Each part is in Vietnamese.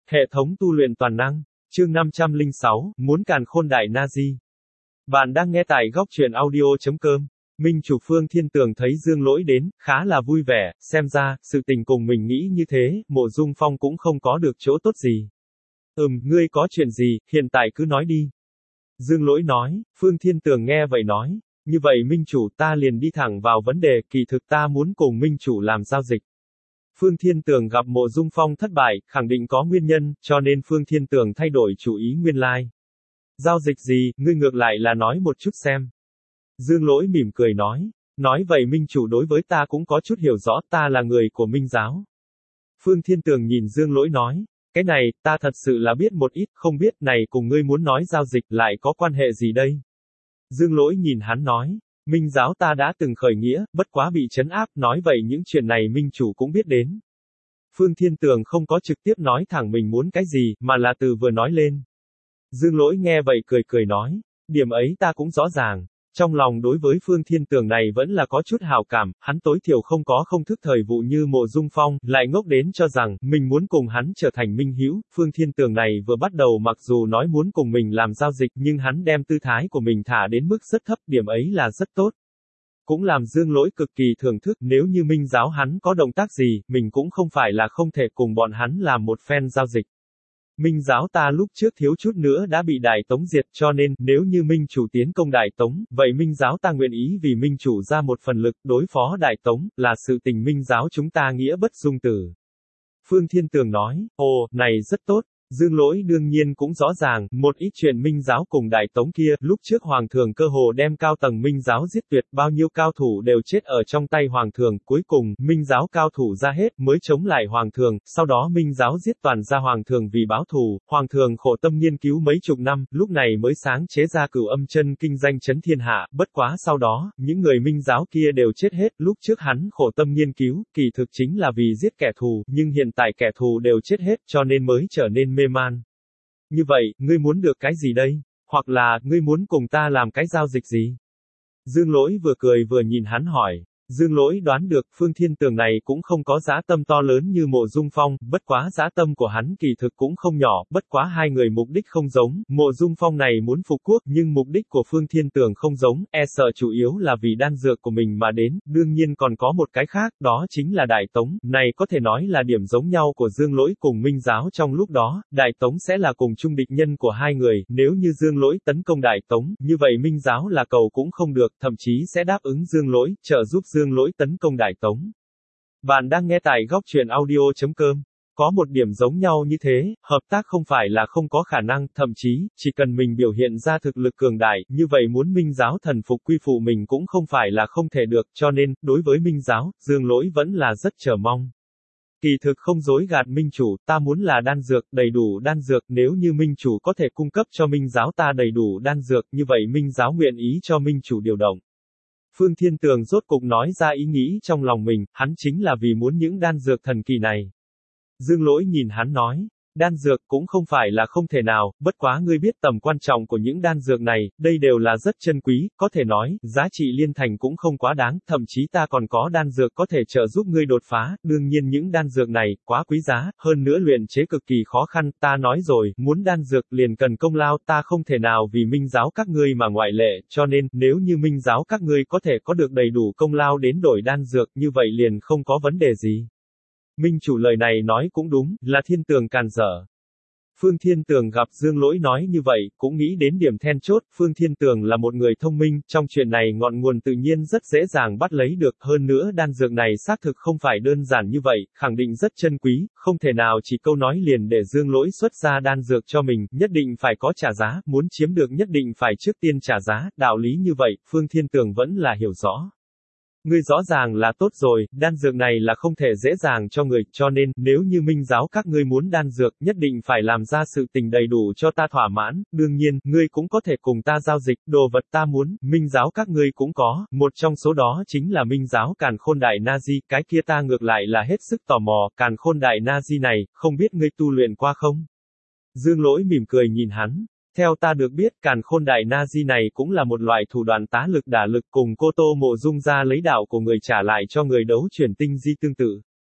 Hệ thống tu luyện toàn năng. Chương 506, muốn càn khôn đại Na-di. Bạn đang nghe tại góc truyện audio.com. Minh chủ Phương Thiên Tường thấy Dương Lỗi đến, khá là vui vẻ, xem ra, sự tình cùng mình nghĩ như thế, Mộ Dung Phong cũng không có được chỗ tốt gì. Ngươi có chuyện gì, hiện tại cứ nói đi. Dương Lỗi nói. Phương Thiên Tường nghe vậy nói, như vậy Minh chủ ta liền đi thẳng vào vấn đề, kỳ thực ta muốn cùng Minh chủ làm giao dịch. Phương Thiên Tường gặp Mộ Dung Phong thất bại, khẳng định có nguyên nhân, cho nên Phương Thiên Tường thay đổi chủ ý nguyên lai. Giao dịch gì, ngươi ngược lại là nói một chút xem. Dương Lỗi mỉm cười nói vậy Minh chủ đối với ta cũng có chút hiểu rõ, ta là người của Minh giáo. Phương Thiên Tường nhìn Dương Lỗi nói, cái này, ta thật sự là biết một ít, không biết, này cùng ngươi muốn nói giao dịch lại có quan hệ gì đây? Dương Lỗi nhìn hắn nói, Minh giáo ta đã từng khởi nghĩa, bất quá bị trấn áp, nói vậy những chuyện này Minh chủ cũng biết đến. Phương Thiên Tường không có trực tiếp nói thẳng mình muốn cái gì, mà là từ vừa nói lên. Dương Lỗi nghe vậy cười nói, điểm ấy ta cũng rõ ràng. Trong lòng đối với Phương Thiên Tường này vẫn là có chút hảo cảm, hắn tối thiểu không có không thức thời vụ như Mộ Dung Phong, lại ngốc đến cho rằng, mình muốn cùng hắn trở thành minh hữu. Phương Thiên Tường này vừa bắt đầu mặc dù nói muốn cùng mình làm giao dịch, nhưng hắn đem tư thái của mình thả đến mức rất thấp, điểm ấy là rất tốt. Cũng làm Dương Lỗi cực kỳ thưởng thức, nếu như Minh giáo hắn có động tác gì, mình cũng không phải là không thể cùng bọn hắn làm một phen giao dịch. Minh giáo ta lúc trước thiếu chút nữa đã bị Đại Tống diệt, cho nên, nếu như Minh chủ tiến công Đại Tống, vậy Minh giáo ta nguyện ý vì Minh chủ ra một phần lực, đối phó Đại Tống, là sự tình Minh giáo chúng ta nghĩa bất dung tử. Phương Thiên Tường nói, này rất tốt. Dương Lỗi đương nhiên cũng rõ ràng, một ít chuyện Minh giáo cùng Đại Tống kia, lúc trước Hoàng thường cơ hồ đem cao tầng Minh giáo giết tuyệt, bao nhiêu cao thủ đều chết ở trong tay Hoàng thường, cuối cùng, Minh giáo cao thủ ra hết, mới chống lại Hoàng thường, sau đó Minh giáo giết toàn ra Hoàng thường vì báo thù, Hoàng thường khổ tâm nghiên cứu mấy chục năm, lúc này mới sáng chế ra Cửu Âm Chân Kinh danh chấn thiên hạ, bất quá sau đó, những người Minh giáo kia đều chết hết, lúc trước hắn khổ tâm nghiên cứu, kỳ thực chính là vì giết kẻ thù, nhưng hiện tại kẻ thù đều chết hết, cho nên mới trở nên mê man. Như vậy, ngươi muốn được cái gì đây? Hoặc là, ngươi muốn cùng ta làm cái giao dịch gì? Dương Lỗi vừa cười vừa nhìn hắn hỏi. Dương Lỗi đoán được, Phương Thiên Tường này cũng không có dã tâm to lớn như Mộ Dung Phong, bất quá dã tâm của hắn kỳ thực cũng không nhỏ, bất quá hai người mục đích không giống, Mộ Dung Phong này muốn phục quốc, nhưng mục đích của Phương Thiên Tường không giống, sợ chủ yếu là vì đan dược của mình mà đến, đương nhiên còn có một cái khác, đó chính là Đại Tống, này có thể nói là điểm giống nhau của Dương Lỗi cùng Minh giáo trong lúc đó, Đại Tống sẽ là cùng chung địch nhân của hai người, nếu như Dương Lỗi tấn công Đại Tống, như vậy Minh giáo là cầu cũng không được, thậm chí sẽ đáp ứng Dương Lỗi, trợ giúp Dương Lỗi tấn công Đại Tống. Bạn đang nghe tại góc truyện audio.com. Có một điểm giống nhau như thế, hợp tác không phải là không có khả năng, thậm chí, chỉ cần mình biểu hiện ra thực lực cường đại, như vậy muốn Minh giáo thần phục quy phụ mình cũng không phải là không thể được, cho nên, đối với Minh giáo, Dương Lỗi vẫn là rất chờ mong. Kỳ thực không dối gạt Minh chủ, ta muốn là đan dược, đầy đủ đan dược, nếu như Minh chủ có thể cung cấp cho Minh giáo ta đầy đủ đan dược, như vậy Minh giáo nguyện ý cho Minh chủ điều động. Phương Thiên Tường rốt cục nói ra ý nghĩ trong lòng mình, hắn chính là vì muốn những đan dược thần kỳ này. Dương Lỗi nhìn hắn nói, đan dược cũng không phải là không thể nào, bất quá ngươi biết tầm quan trọng của những đan dược này, đây đều là rất chân quý, có thể nói, giá trị liên thành cũng không quá đáng, thậm chí ta còn có đan dược có thể trợ giúp ngươi đột phá, đương nhiên những đan dược này, quá quý giá, hơn nữa luyện chế cực kỳ khó khăn, ta nói rồi, muốn đan dược liền cần công lao, ta không thể nào vì Minh giáo các ngươi mà ngoại lệ, cho nên, nếu như Minh giáo các ngươi có thể có được đầy đủ công lao đến đổi đan dược, như vậy liền không có vấn đề gì. Minh chủ lời này nói cũng đúng, là Thiên Tường càn dở. Phương Thiên Tường gặp Dương Lỗi nói như vậy, cũng nghĩ đến điểm then chốt, Phương Thiên Tường là một người thông minh, trong chuyện này ngọn nguồn tự nhiên rất dễ dàng bắt lấy được, hơn nữa đan dược này xác thực không phải đơn giản như vậy, khẳng định rất chân quý, không thể nào chỉ câu nói liền để Dương Lỗi xuất ra đan dược cho mình, nhất định phải có trả giá, muốn chiếm được nhất định phải trước tiên trả giá, đạo lý như vậy, Phương Thiên Tường vẫn là hiểu rõ. Ngươi rõ ràng là tốt rồi, đan dược này là không thể dễ dàng cho người, cho nên, nếu như Minh giáo các ngươi muốn đan dược, nhất định phải làm ra sự tình đầy đủ cho ta thỏa mãn, đương nhiên, ngươi cũng có thể cùng ta giao dịch, đồ vật ta muốn, Minh giáo các ngươi cũng có, một trong số đó chính là Minh giáo Càn Khôn Đại Na-di, cái kia ta ngược lại là hết sức tò mò, Càn Khôn Đại Na-di này, không biết ngươi tu luyện qua không? Dương Lỗi mỉm cười nhìn hắn. Theo ta được biết, Càn Khôn Đại Na-di này cũng là một loại thủ đoạn tá lực đả lực cùng Cô Tô Mộ Dung ra lấy đạo của người trả lại cho người đấu chuyển tinh di tương tự.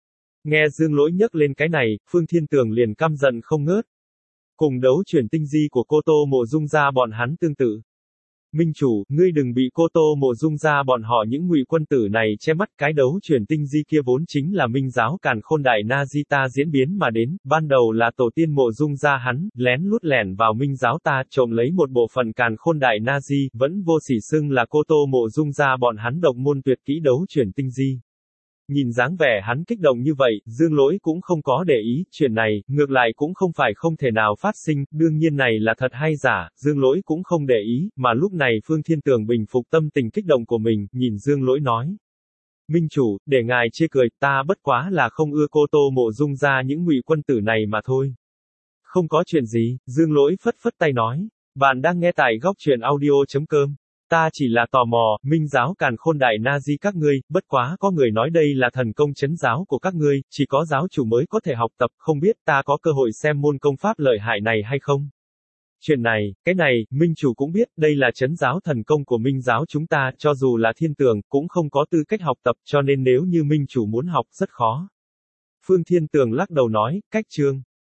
Nghe Dương Lỗi nhắc lên cái này, Phương Thiên Tường liền căm giận không ngớt. Cùng đấu chuyển tinh di của cô Tô Mộ Dung gia bọn hắn tương tự. Minh chủ, ngươi đừng bị cô Tô Mộ Dung gia bọn họ những ngụy quân tử này che mắt, cái đấu chuyển tinh di kia vốn chính là minh giáo Càn Khôn Đại Na Di ta diễn biến mà đến, ban đầu là tổ tiên Mộ Dung gia hắn, lén lút lẻn vào minh giáo ta, trộm lấy một bộ phận Càn Khôn Đại Na Di, vẫn vô sỉ xưng là cô Tô Mộ Dung gia bọn hắn độc môn tuyệt kỹ đấu chuyển tinh di. Nhìn dáng vẻ hắn kích động như vậy, Dương Lỗi cũng không có để ý, chuyện này, ngược lại cũng không phải không thể nào phát sinh, đương nhiên này là thật hay giả, Dương Lỗi cũng không để ý, mà lúc này Phương Thiên Tường bình phục tâm tình kích động của mình, nhìn Dương Lỗi nói. Minh chủ, để ngài chê cười, ta bất quá là không ưa cô Tô Mộ Dung ra những ngụy quân tử này mà thôi. Không có chuyện gì, Dương Lỗi phất phất tay nói. Bạn đang nghe tại góc truyện audio.com. Ta chỉ là tò mò, minh giáo Càn Khôn Đại Na Di các ngươi, bất quá có người nói đây là thần công trấn giáo của các ngươi, chỉ có giáo chủ mới có thể học tập, không biết ta có cơ hội xem môn công pháp lợi hại này hay không? Chuyện này, cái này, minh chủ cũng biết, đây là trấn giáo thần công của minh giáo chúng ta, cho dù là Thiên Tường, cũng không có tư cách học tập, cho nên nếu như minh chủ muốn học, rất khó. Phương Thiên Tường lắc đầu nói, cách chương.